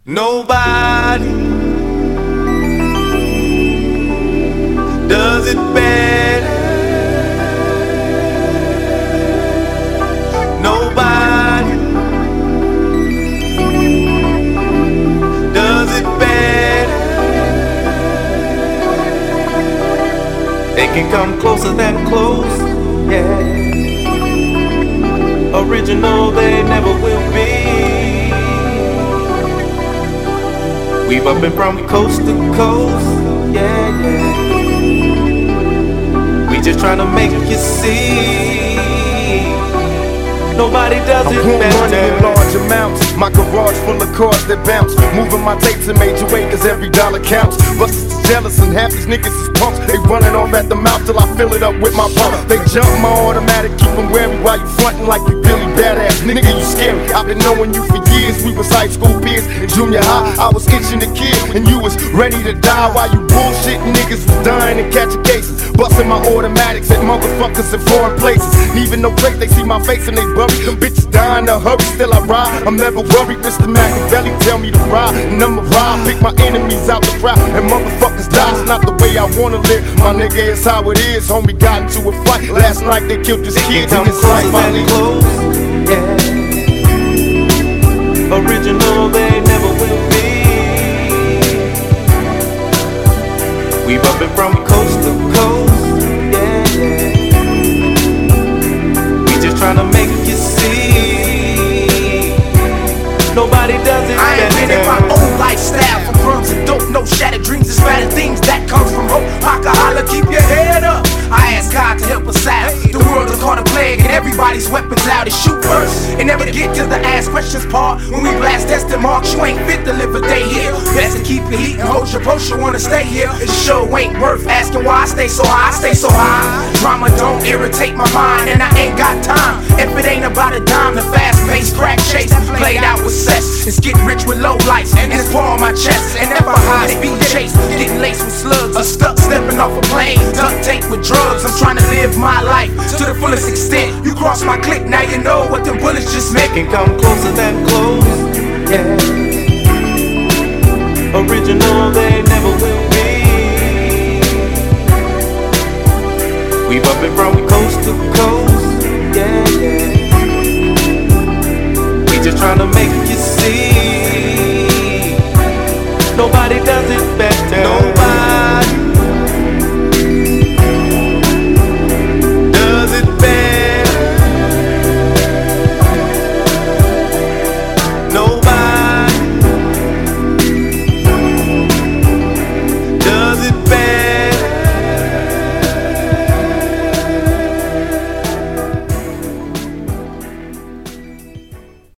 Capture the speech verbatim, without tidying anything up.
Nobody does it better. Nobody does it better. They can come closer than close, yeah. Original they never will be. We bumpin' from coast to coast, yeah, yeah. We just tryna make you see. Nobody does it better. I want money in large amounts. My garage full of cars that bounce. Moving my tapes in major way, cause every dollar counts. Busters is jealous and half these niggas is punks. They running off at the mouth till I fill it up with my pump. They jump my automatic, keep them wary while you frontin' like you really badass. Nigga, you scary. I've been knowing you for years. We was high school peers. In junior high, I was itching the kid. And you was ready to die while you bullshit niggas was dying and catching cases. Busting my automatics at motherfuckers in foreign places. Even no place they see my face and they bury. Them bitches dying to hurry, still I ride. I'm never worried, Mister Machiavelli tell me to ride. And I'ma ride, pick my enemies out the crowd. And motherfuckers die, it's not the way I wanna live. My nigga, it's how it is. Homie got into a fight last night, they killed this kid in his life. Close, yeah. Original they never will be. We bumpin' from coast to coast, yeah, yeah. We just tryna make you see. Nobody does it I invented my own lifestyle. From crumbs and dope, no shattered dreams and spattered things. That comes from hope. Holla, keep your head up. I ask God to help us out. The world is caught a plague and everybody's weapons out. It shoot first and never get to the ask questions part. When we blast testing marks, you ain't fit to live a day here. Best to keep your heat and hold your post. You wanna stay here. It sure ain't worth asking why I stay so high. I stay so high. Drama don't irritate my mind and I ain't got time. If it ain't about a dime, the fast-paced crack chase played out with cess. It's get rich with low lights and it's pour on my chest. And never high speed chase, getting laced with slugs. Or stuck stepping off a plane, duct tape with drugs. I'm trying to live my life to the fullest extent. You cross my clique, now you know what them bullets just meant. Can come closer than close, yeah. Original they never will be. We bumpin' from coast to coast, yeah, yeah. We just tryna make you see. Nobody does